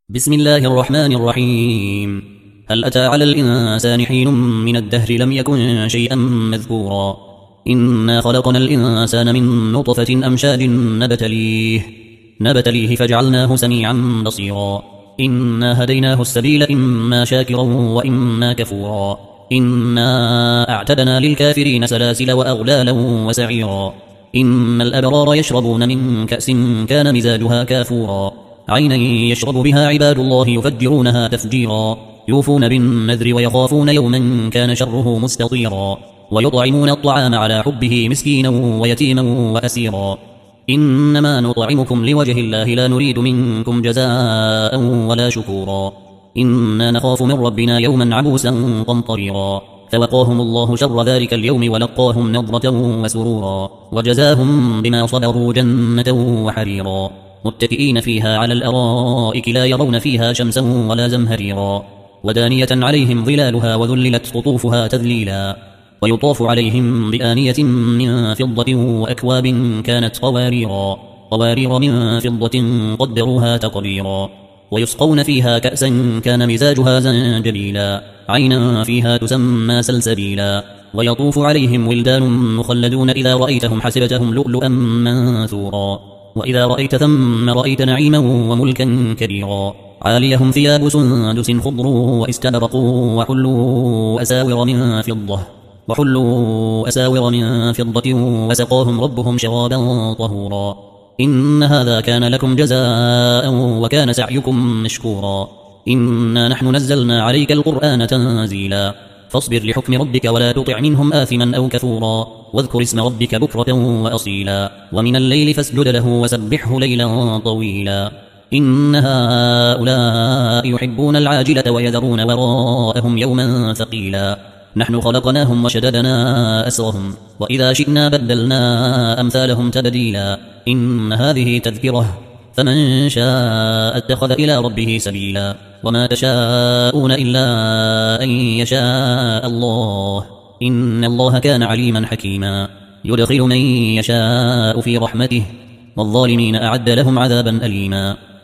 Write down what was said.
بسم الله الرحمن الرحيم. هل أتى على الإنسان حين من الدهر لم يكن شيئا مذكورا. إنا خلقنا الإنسان من نطفة أمشاج نبتليه فجعلناه سميعا بصيرا. إنا هديناه السبيل إما شاكرا وإما كفورا. إنا أعتدنا للكافرين سلاسل وأغلالا وسعيرا. إن الأبرار يشربون من كأس كان مزاجها كافورا. عينا يشرب بها عباد الله يفجرونها تفجيرا. يوفون بالنذر ويخافون يوما كان شره مستطيرا. ويطعمون الطعام على حبه مسكينا ويتيما وأسيرا. إنما نطعمكم لوجه الله لا نريد منكم جزاء ولا شكورا. إنا نخاف من ربنا يوما عبوسا قمطريرا. فوقاهم الله شر ذلك اليوم ولقاهم نضرة وسرورا. وجزاهم بما صبروا جنة وحريرا. متكئين فيها على الأرائك لا يرون فيها شمسا ولا زمهريرا. ودانية عليهم ظلالها وذللت قطوفها تذليلا. ويطاف عليهم بآنية من فضة وأكواب كانت قوارير من فضة قدروها تقديرا. ويسقون فيها كأسا كان مزاجها زنجبيلا. عينا فيها تسمى سلسبيلا. ويطوف عليهم ولدان مخلدون إذا رأيتهم حسبتهم لؤلؤا منثورا. وإذا رأيت ثم رأيت نعيما وملكا كبيرا. عاليهم ثياب سندس خضر واستبرق وحلوا أساور من فضة وسقاهم ربهم شرابا طهورا. إن هذا كان لكم جزاء وكان سعيكم مشكورا. إنا نحن نزلنا عليك القرآن تنزيلا. فاصبر لحكم ربك ولا تطع منهم آثما أو كفورا. واذكر اسم ربك بكرة وأصيلا. ومن الليل فاسجد له وسبحه ليلا طويلا. إن هؤلاء يحبون العاجلة ويذرون وراءهم يوما ثقيلا. نحن خلقناهم وشددنا أسرهم وإذا شئنا بدلنا أمثالهم تبديلا. إن هذه تذكرة فمن شاء اتخذ إلى ربه سبيلا. وما تشاءون إلا أن يشاء الله. إن الله كان عليما حكيما. يدخل من يشاء في رحمته والظالمين أعد لهم عذابا أليما.